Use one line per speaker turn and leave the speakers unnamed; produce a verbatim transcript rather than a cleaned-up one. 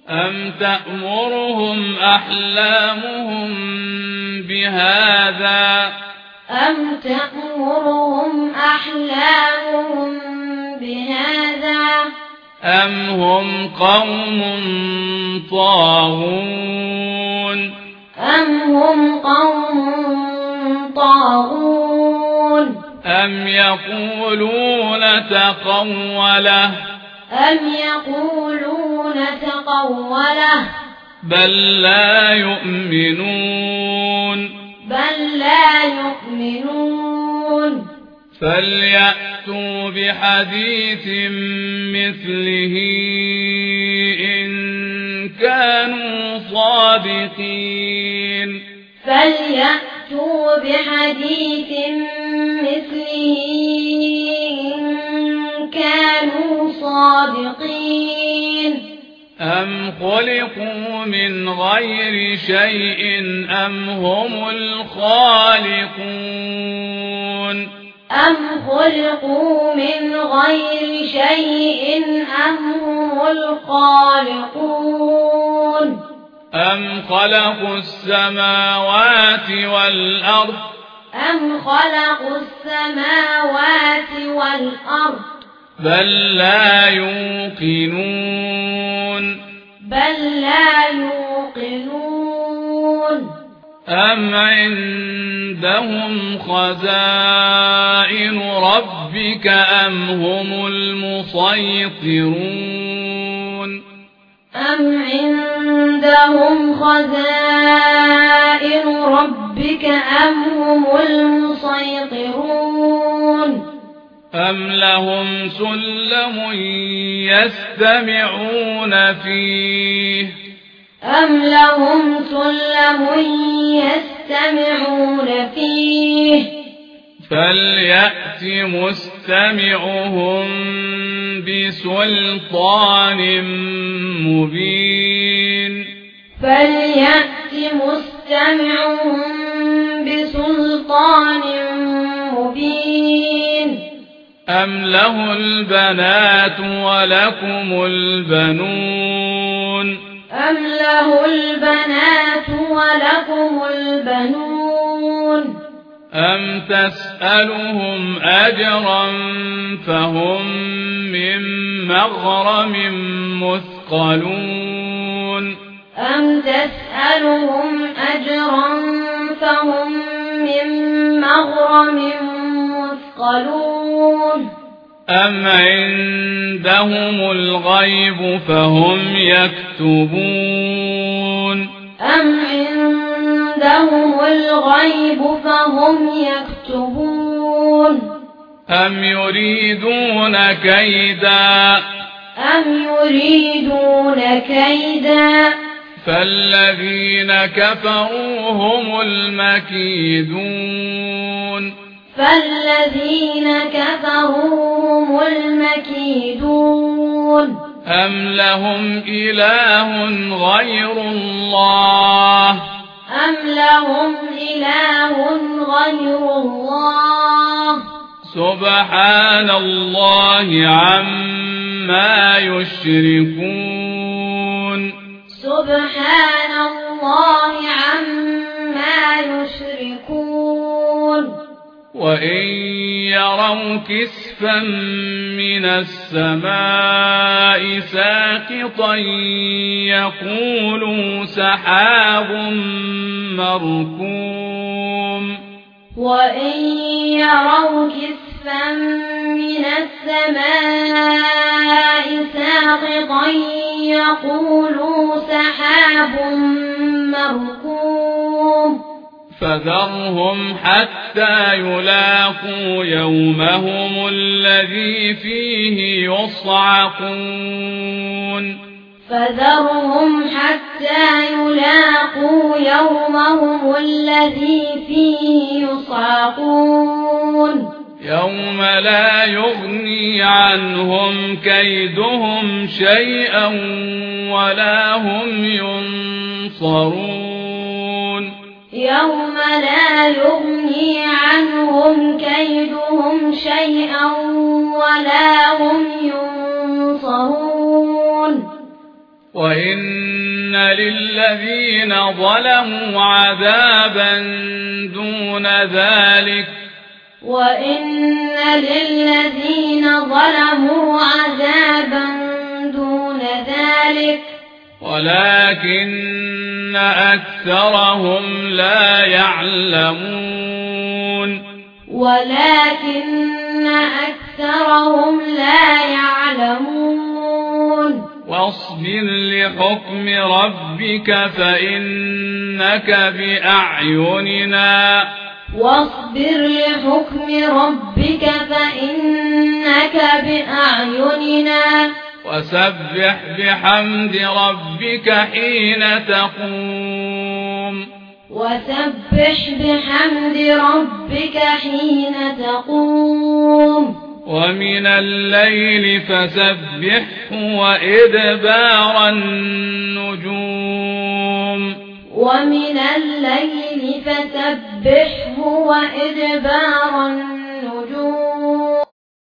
أم تأمرهم أحلامهم بهذا
أم تأمرهم أحلامهم بهذا
أم هم قوم طاغون
أم هم قوم طاغون
أم يقولون تقوله
أم يقولون تقوله
بل لا يؤمنون
بل لا يؤمنون
فليأتوا بحديث مثله إن كانوا صادقين
فليأتوا بحديث مثله إن كانوا صادقين
أم خلقوا من غير شيء أم هم الخالقون
أم خلقوا من غير شيء أم هم الخالقون
أم خلقوا السماوات والأرض
أم خلقوا السماوات والأرض
بل لا يوقنون
بل لا يوقنون
أم عندهم خزائن ربك أم هم المسيطرون
أم عندهم خزائن ربك أم هم المسيطرون
أم لهم سلم يستمعون فيه
أم لهم سلم يستمعون فيه
فليأت مستمعهم بسلطان مبين
فليأت مستمعهم بسلطان مبين
أم له البنات ولكم البنون
أم له البنات ولكم البنون
أم تسألهم أجرا فهم من مغرم مثقلون
أم تسألهم أجرا فهم من مغرم مثقلون
أم عندهم الغيب فهم يكتبون
أم عندهم الغيب فهم يكتبون
أم يريدون كيدا
أم يريدون كيدا
فالذين كفروا هم المكيدون
فالذين كفروا هم المكيدون
أم لهم إله غير الله
أم لهم إله غير الله
سبحان الله عما يشركون
سبحان الله عما يشركون
وإن يروا كسفا من السماء ساقطا يقولوا سحاب مركوم
وإن يروا كسفا من السماء ساقطا يقولوا سحاب مركوم
فذرهم حتى يلاقوا يومهم الذي فيه يصعقون
فذرهم حتى يلاقوا يومهم الذي فيه يصعقون
يوم لا يغني عنهم كيدهم شيئا ولا هم ينصرون
يوم لا يغني عنهم كيدهم شيئا ولا هم ينصرون
وإن للذين ظلموا عذابا دون ذلك
وإن للذين ظلموا عذابا دون ذلك
ولكن أكثرهم لا يعلمون
ولكن أكثرهم لا يعلمون
واصبر لحكم ربك فإنك بأعيننا
واصبر لحكم ربك فإنك بأعيننا
وسبح بحمد ربك حين تقوم
وسبح بحمد ربك حين تقوم
ومن الليل فسبحه وإدبار النجوم
ومن الليل فسبحه وإدبار النجوم